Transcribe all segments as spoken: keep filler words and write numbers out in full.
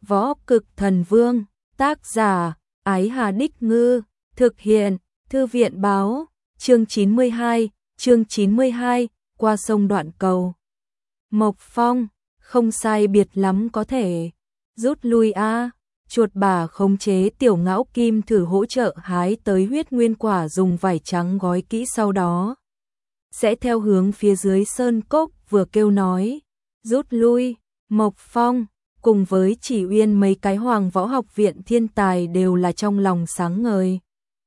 Võ Cực Thần Vương, tác giả, Ái Hà Đích Ngư, thực hiện, Thư viện Báo, chương chín mươi hai, chương chín mươi hai, qua sông đoạn cầu. Mộc Phong, không sai biệt lắm có thể, rút lui a. Chuột bà khống chế tiểu ngão kim thử hỗ trợ hái tới huyết nguyên quả dùng vải trắng gói kỹ, sau đó sẽ theo hướng phía dưới sơn cốc vừa kêu nói, rút lui. Mộc Phong cùng với Chỉ Uyên mấy cái Hoàng Võ Học Viện thiên tài đều là trong lòng sáng ngời.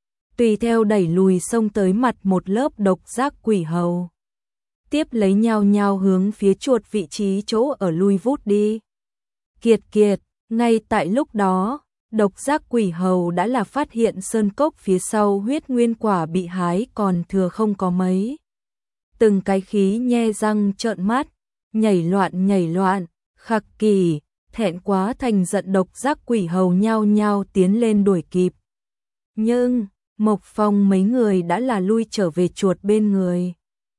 Tùy theo đẩy lùi xông tới mặt một lớp độc giác quỷ hầu. Tiếp lấy nhau nhau hướng phía chuột vị trí chỗ ở lui vút đi. Kiệt kiệt, ngay tại lúc đó, độc giác quỷ hầu đã là phát hiện sơn cốc phía sau huyết nguyên quả bị hái còn thừa không có mấy. Từng cái khí nhe răng trợn mắt, nhảy loạn nhảy loạn, khắc kỳ, thẹn quá thành giận độc giác quỷ hầu nhao nhao tiến lên đuổi kịp. Nhưng, Mộc Phong mấy người đã là lui trở về chuột bên người.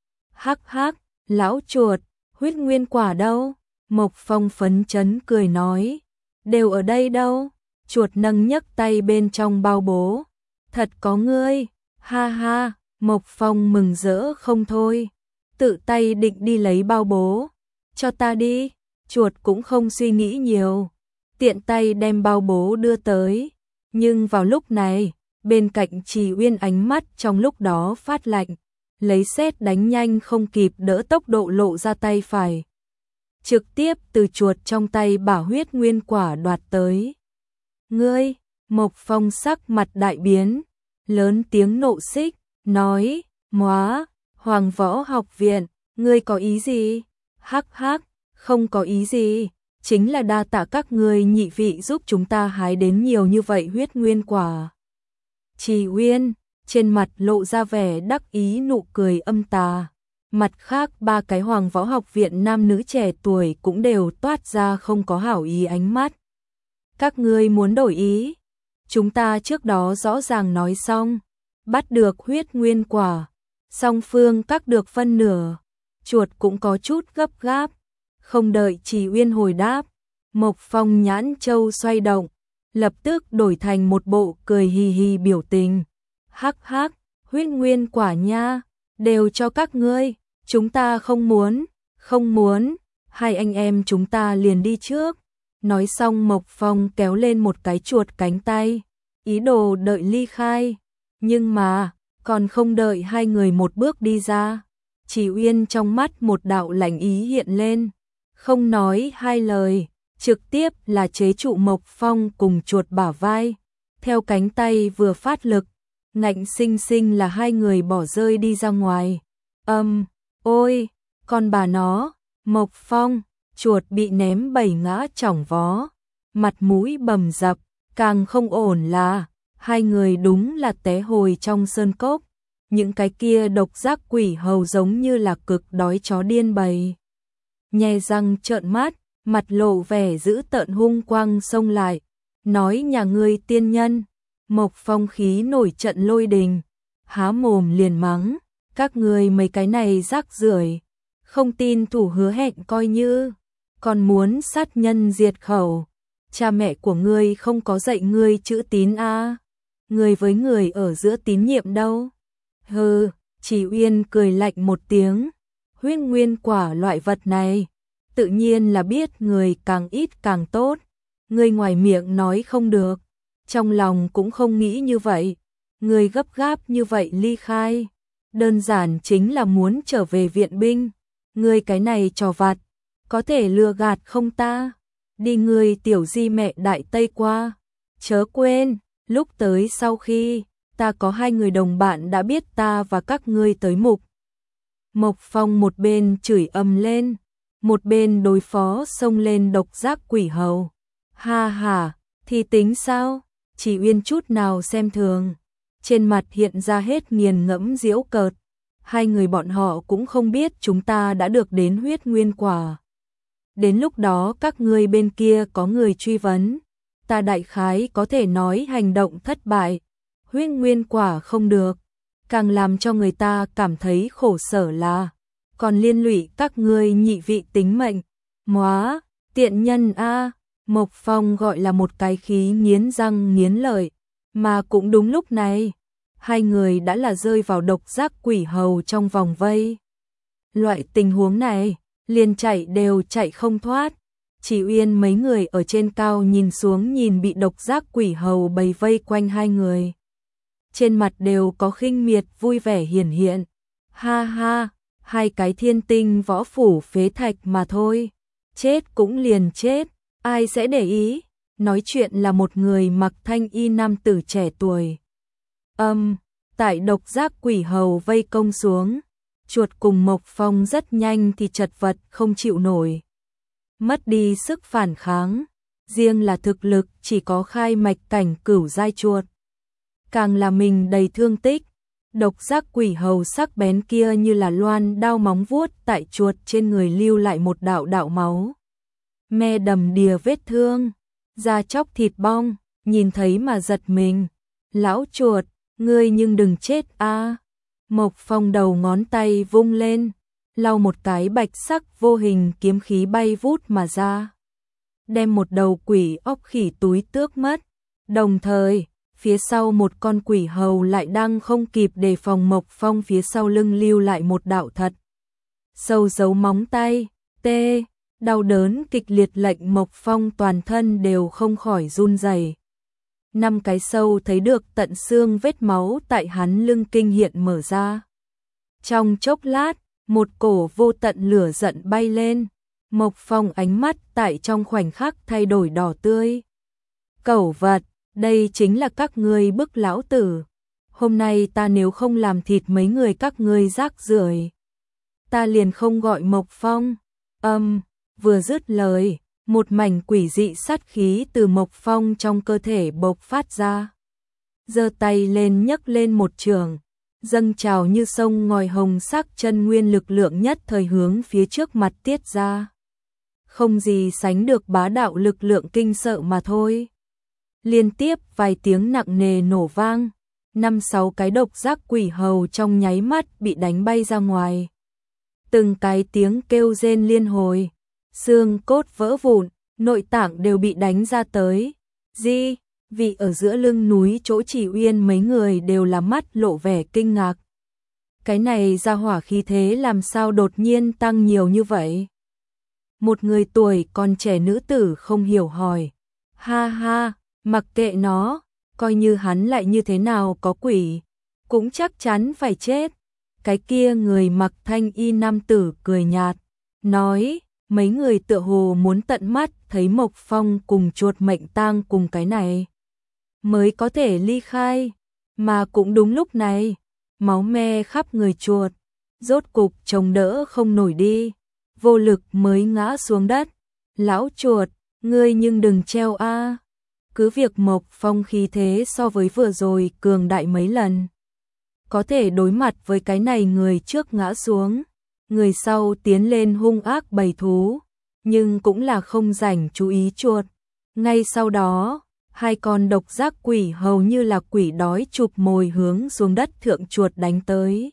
Hắc hắc, lão chuột, huyết nguyên quả đâu? Mộc Phong phấn chấn cười nói, đều ở đây đâu? Chuột nâng nhấc tay bên trong bao bố. Thật có ngươi, ha ha, Mộc Phong mừng rỡ không thôi. Tự tay định đi lấy bao bố. Cho ta đi, chuột cũng không suy nghĩ nhiều. Tiện tay đem bao bố đưa tới. Nhưng vào lúc này, bên cạnh Trì Uyên ánh mắt trong lúc đó phát lạnh. Lấy sét đánh nhanh không kịp đỡ tốc độ lộ ra tay phải. Trực tiếp từ chuột trong tay bả huyết nguyên quả đoạt tới. Ngươi, Mộc Phong sắc mặt đại biến, lớn tiếng nộ xích, nói, móa, Hoàng Võ Học Viện, ngươi có ý gì? Hắc hắc, không có ý gì, chính là đa tạ các ngươi nhị vị giúp chúng ta hái đến nhiều như vậy huyết nguyên quả. Trì Uyên, trên mặt lộ ra vẻ đắc ý nụ cười âm tà. Mặt khác ba cái Hoàng Võ Học Viện nam nữ trẻ tuổi cũng đều toát ra không có hảo ý ánh mắt. Các ngươi muốn đổi ý? Chúng ta trước đó rõ ràng nói xong, bắt được huyết nguyên quả, song phương các được phân nửa. Chuột cũng có chút gấp gáp, không đợi Trì Uyên hồi đáp, Mộc Phong nhãn châu xoay động, lập tức đổi thành một bộ cười hì hì biểu tình. Hắc hắc, huyết nguyên quả nha, đều cho các ngươi, chúng ta không muốn, không muốn, hai anh em chúng ta liền đi trước. Nói xong Mộc Phong kéo lên một cái chuột cánh tay, ý đồ đợi ly khai, nhưng mà, còn không đợi hai người một bước đi ra. Chỉ Uyên trong mắt một đạo lạnh ý hiện lên, không nói hai lời, trực tiếp là chế trụ Mộc Phong cùng chuột bả vai, theo cánh tay vừa phát lực, ngạnh sinh sinh là hai người bỏ rơi đi ra ngoài. Âm, um, ôi, con bà nó, Mộc Phong, chuột bị ném bảy ngã chỏng vó, mặt mũi bầm dập, càng không ổn là, hai người đúng là té hồi trong sơn cốc. Những cái kia độc giác quỷ hầu giống như là cực đói chó điên bầy. Nhe răng trợn mắt, mặt lộ vẻ dữ tợn hung quang xông lại, nói nhà ngươi tiên nhân. Mộc Phong khí nổi trận lôi đình, há mồm liền mắng, các ngươi mấy cái này rác rưởi, không tin thủ hứa hẹn coi như, còn muốn sát nhân diệt khẩu. Cha mẹ của ngươi không có dạy ngươi chữ tín a, à? Người với người ở giữa tín nhiệm đâu? Hừ, Chỉ Uyên cười lạnh một tiếng, huyết nguyên quả loại vật này, tự nhiên là biết người càng ít càng tốt, người ngoài miệng nói không được, trong lòng cũng không nghĩ như vậy, người gấp gáp như vậy ly khai, đơn giản chính là muốn trở về viện binh, người cái này trò vặt, có thể lừa gạt không ta, đi người tiểu di mẹ đại tây qua, chớ quên, lúc tới sau khi ta có hai người đồng bạn đã biết ta và các ngươi tới mục. Mộc Phong một bên chửi ầm lên, một bên đối phó xông lên độc giác quỷ hầu. Ha ha, thì tính sao? Chỉ Uyên chút nào xem thường, trên mặt hiện ra hết nghiền ngẫm giễu cợt. Hai người bọn họ cũng không biết chúng ta đã được đến huyết nguyên quả. Đến lúc đó các ngươi bên kia có người truy vấn, ta đại khái có thể nói hành động thất bại. Huyết nguyên quả không được, càng làm cho người ta cảm thấy khổ sở là, còn liên lụy các ngươi nhị vị tính mệnh. Móa, tiện nhân a, Mộc Phong gọi là một cái khí nghiến răng nghiến lợi, mà cũng đúng lúc này, hai người đã là rơi vào độc giác quỷ hầu trong vòng vây. Loại tình huống này, liền chạy đều chạy không thoát. Chỉ Uyên mấy người ở trên cao nhìn xuống nhìn bị độc giác quỷ hầu bầy vây quanh hai người. Trên mặt đều có khinh miệt vui vẻ hiển hiện. Ha ha, hai cái thiên tinh võ phủ phế thạch mà thôi. Chết cũng liền chết, ai sẽ để ý. Nói chuyện là một người mặc thanh y nam tử trẻ tuổi. Âm, um, tại độc giác quỷ hầu vây công xuống, chuột cùng Mộc Phong rất nhanh thì chật vật không chịu nổi. Mất đi sức phản kháng, riêng là thực lực chỉ có khai mạch cảnh cửu giai chuột. Càng là mình đầy thương tích, độc giác quỷ hầu sắc bén kia như là loan đao móng vuốt tại chuột trên người lưu lại một đạo đạo máu. Me đầm đìa vết thương, da chóc thịt bong, nhìn thấy mà giật mình. Lão chuột, ngươi nhưng đừng chết a. Mộc Phong đầu ngón tay vung lên, lau một cái bạch sắc vô hình kiếm khí bay vút mà ra, đem một đầu quỷ ốc khỉ túi tước mất. Đồng thời, phía sau một con quỷ hầu lại đang không kịp đề phòng Mộc Phong phía sau lưng lưu lại một đạo thật sâu dấu móng tay. Tê, đau đớn kịch liệt lệnh Mộc Phong toàn thân đều không khỏi run rẩy. Năm cái sâu thấy được tận xương vết máu tại hắn lưng kinh hiện mở ra. Trong chốc lát, một cổ vô tận lửa giận bay lên, Mộc Phong ánh mắt tại trong khoảnh khắc thay đổi đỏ tươi. Cẩu vật, đây chính là các ngươi bức lão tử. Hôm nay ta nếu không làm thịt mấy người các ngươi rác rưởi, ta liền không gọi Mộc Phong. Âm, um, vừa dứt lời, một mảnh quỷ dị sát khí từ Mộc Phong trong cơ thể bộc phát ra. Giơ tay lên nhấc lên một trường, dâng trào như sông ngòi hồng sắc chân nguyên lực lượng nhất thời hướng phía trước mặt tiết ra. Không gì sánh được bá đạo lực lượng kinh sợ mà thôi. Liên tiếp vài tiếng nặng nề nổ vang, năm sáu cái độc giác quỷ hầu trong nháy mắt bị đánh bay ra ngoài. Từng cái tiếng kêu rên liên hồi, xương cốt vỡ vụn, nội tạng đều bị đánh ra tới. Di, vị ở giữa lưng núi chỗ Chỉ Uyên mấy người đều là mắt lộ vẻ kinh ngạc. Cái này ra hỏa khí thế làm sao đột nhiên tăng nhiều như vậy? Một người tuổi còn trẻ nữ tử không hiểu hỏi. Ha ha, mặc kệ nó, coi như hắn lại như thế nào có quỷ, cũng chắc chắn phải chết. Cái kia người mặc thanh y nam tử cười nhạt, nói, mấy người tựa hồ muốn tận mắt thấy Mộc Phong cùng chuột mệnh tang cùng cái này mới có thể ly khai, mà cũng đúng lúc này, máu me khắp người chuột, rốt cục chống đỡ không nổi đi, vô lực mới ngã xuống đất. Lão chuột, ngươi nhưng đừng treo a. Cứ việc Mộc Phong khí thế so với vừa rồi cường đại mấy lần, có thể đối mặt với cái này người trước ngã xuống, người sau tiến lên hung ác bầy thú, nhưng cũng là không rảnh chú ý chuột. Ngay sau đó, hai con độc giác quỷ hầu như là quỷ đói chụp mồi hướng xuống đất thượng chuột đánh tới.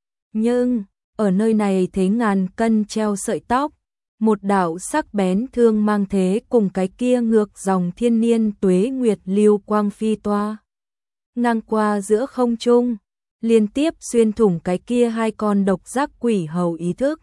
Nhưng, ở nơi này thế ngàn cân treo sợi tóc, một đạo sắc bén thương mang thế cùng cái kia ngược dòng thiên niên tuế nguyệt lưu quang phi toa ngang qua giữa không trung, liên tiếp xuyên thủng cái kia hai con độc giác quỷ hầu ý thức.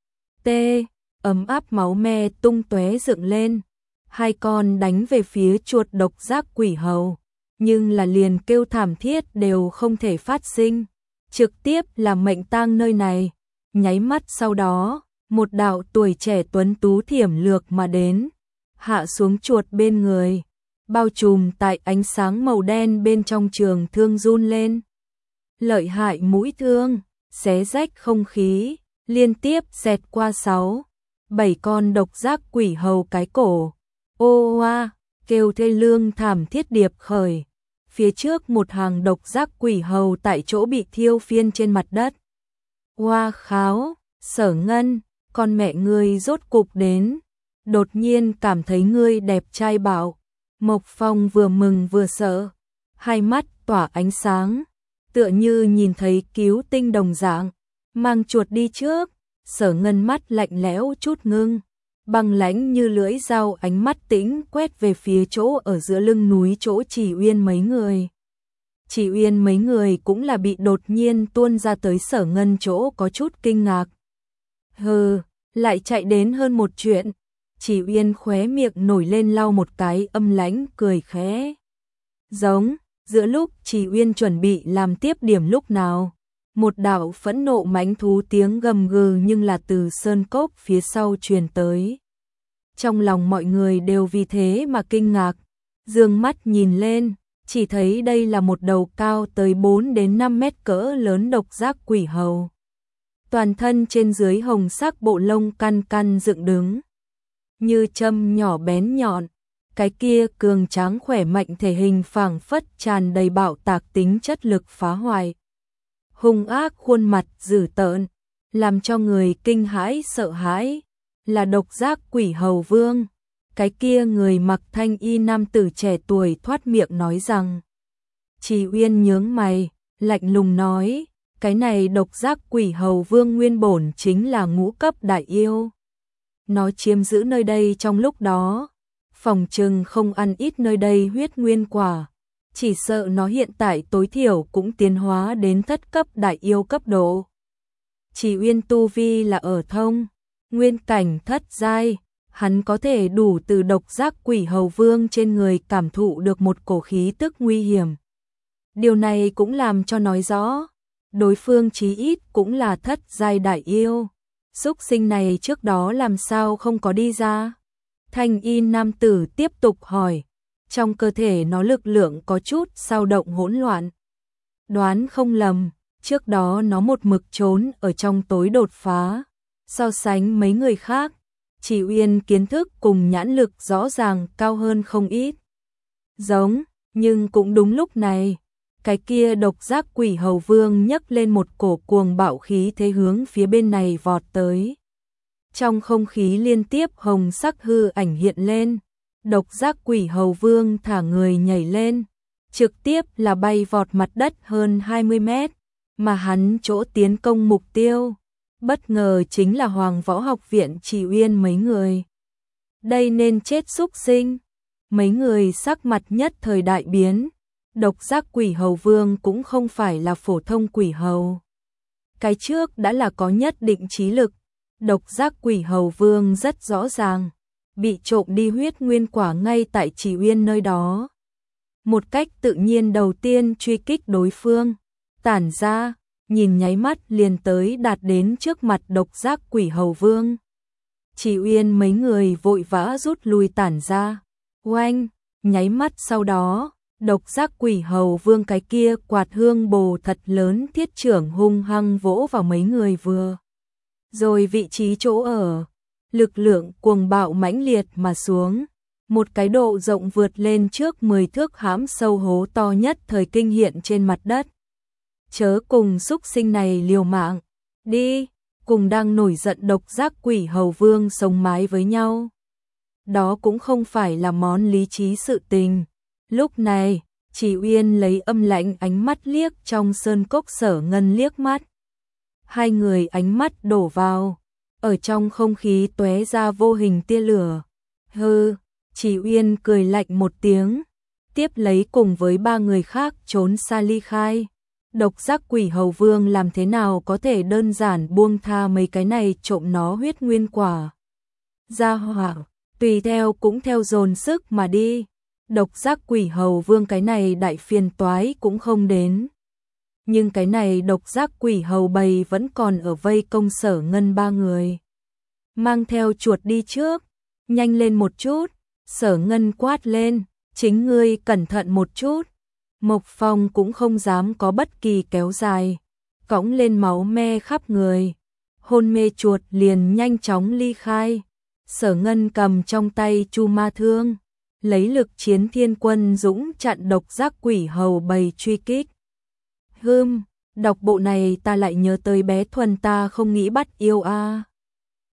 Tê, ấm áp máu me tung tóe dựng lên, hai con đánh về phía chuột độc giác quỷ hầu, nhưng là liền kêu thảm thiết đều không thể phát sinh, trực tiếp là mệnh tang nơi này. Nháy mắt sau đó, một đạo tuổi trẻ tuấn tú thiểm lược mà đến, hạ xuống chuột bên người, bao trùm tại ánh sáng màu đen bên trong trường thương run lên. Lợi hại mũi thương, xé rách không khí, liên tiếp xẹt qua sáu, bảy con độc giác quỷ hầu cái cổ. Ô oa, kêu thê lương thảm thiết điệp khởi. Phía trước một hàng độc giác quỷ hầu tại chỗ bị thiêu phiên trên mặt đất. Oa kháo, Sở Ngân, con mẹ ngươi rốt cục đến. Đột nhiên cảm thấy ngươi đẹp trai bảo. Mộc Phong vừa mừng vừa sợ, hai mắt tỏa ánh sáng, tựa như nhìn thấy cứu tinh đồng dạng. Mang chuột đi trước. Sở Ngân mắt lạnh lẽo chút ngưng, băng lãnh như lưỡi dao, ánh mắt tĩnh quét về phía chỗ ở giữa lưng núi chỗ Chỉ Uyên mấy người. Chỉ Uyên mấy người cũng là bị đột nhiên tuôn ra tới Sở Ngân chỗ có chút kinh ngạc. Hừ, lại chạy đến hơn một chuyện. Chỉ Uyên khóe miệng nổi lên lau một cái, âm lãnh cười khẽ. Giống, giữa lúc Chỉ Uyên chuẩn bị làm tiếp điểm lúc nào, một đạo phẫn nộ mãnh thú tiếng gầm gừ nhưng là từ sơn cốc phía sau truyền tới. Trong lòng mọi người đều vì thế mà kinh ngạc, dương mắt nhìn lên, chỉ thấy đây là một đầu cao tới bốn đến năm mét cỡ lớn độc giác quỷ hầu. Toàn thân trên dưới hồng sắc, bộ lông căn căn dựng đứng, như châm nhỏ bén nhọn, cái kia cường tráng khỏe mạnh thể hình phảng phất tràn đầy bạo tạc tính chất lực phá hoại. Hung ác khuôn mặt dữ tợn, làm cho người kinh hãi sợ hãi, là độc giác quỷ hầu vương. Cái kia người mặc thanh y nam tử trẻ tuổi thoát miệng nói rằng. Chỉ Uyên nhướng mày, lạnh lùng nói, cái này độc giác quỷ hầu vương nguyên bổn chính là ngũ cấp đại yêu. Nó chiếm giữ nơi đây trong lúc đó, phòng trừng không ăn ít nơi đây huyết nguyên quả. Chỉ sợ nó hiện tại tối thiểu cũng tiến hóa đến thất cấp đại yêu cấp độ. Chỉ Uyên tu vi là ở thông nguyên cảnh thất giai, hắn có thể đủ từ độc giác quỷ hầu vương trên người cảm thụ được một cổ khí tức nguy hiểm. Điều này cũng làm cho nói rõ, đối phương chí ít cũng là thất giai đại yêu. Súc sinh này trước đó làm sao không có đi ra? Thanh y nam tử tiếp tục hỏi. Trong cơ thể nó lực lượng có chút dao động hỗn loạn. Đoán không lầm, trước đó nó một mực trốn ở trong tối đột phá. So sánh mấy người khác, Chỉ Uyên kiến thức cùng nhãn lực rõ ràng cao hơn không ít. Giống, nhưng cũng đúng lúc này, cái kia độc giác quỷ hầu vương nhấc lên một cổ cuồng bạo khí thế hướng phía bên này vọt tới. Trong không khí liên tiếp hồng sắc hư ảnh hiện lên, độc giác quỷ hầu vương thả người nhảy lên, trực tiếp là bay vọt mặt đất hơn hai mươi mét, mà hắn chỗ tiến công mục tiêu, bất ngờ chính là Hoàng Võ Học Viện Chỉ Uyên mấy người. Đây nên chết súc sinh, mấy người sắc mặt nhất thời đại biến, độc giác quỷ hầu vương cũng không phải là phổ thông quỷ hầu. Cái trước đã là có nhất định trí lực, độc giác quỷ hầu vương rất rõ ràng, bị trộm đi huyết nguyên quả ngay tại Chỉ Uyên nơi đó. Một cách tự nhiên đầu tiên truy kích đối phương, tản ra, nhìn nháy mắt liền tới đạt đến trước mặt độc giác quỷ hầu vương. Chỉ Uyên mấy người vội vã rút lui tản ra, oanh, nháy mắt sau đó, độc giác quỷ hầu vương cái kia quạt hương bồ thật lớn thiết trưởng hung hăng vỗ vào mấy người vừa. Rồi vị trí chỗ ở, lực lượng cuồng bạo mãnh liệt mà xuống, một cái độ rộng vượt lên trước mười thước hãm sâu hố to nhất thời kinh hiện trên mặt đất. Chớ cùng súc sinh này liều mạng, đi, cùng đang nổi giận độc giác quỷ hầu vương sống mái với nhau. Đó cũng không phải là món lý trí sự tình. Lúc này, Chỉ Uyên lấy âm lãnh ánh mắt liếc trong sơn cốc Sở Ngân liếc mắt. Hai người ánh mắt đổ vào, ở trong không khí tóe ra vô hình tia lửa. Hừ, Chỉ Uyên cười lạnh một tiếng, tiếp lấy cùng với ba người khác trốn xa ly khai. Độc giác quỷ hầu vương làm thế nào có thể đơn giản buông tha mấy cái này trộm nó huyết nguyên quả. Gia hỏa, tùy theo cũng theo dồn sức mà đi. Độc giác quỷ hầu vương cái này đại phiền toái cũng không đến. Nhưng cái này độc giác quỷ hầu bầy vẫn còn ở vây công Sở Ngân ba người. Mang theo chuột đi trước, nhanh lên một chút, Sở Ngân quát lên, chính ngươi cẩn thận một chút. Mộc Phong cũng không dám có bất kỳ kéo dài, cõng lên máu me khắp người. Hôn mê chuột liền nhanh chóng ly khai. Sở Ngân cầm trong tay chu ma thương, lấy lực chiến thiên quân dũng chặn độc giác quỷ hầu bầy truy kích. Hừm, đọc bộ này ta lại nhớ tới bé Thuần ta không nghĩ bắt yêu a. À.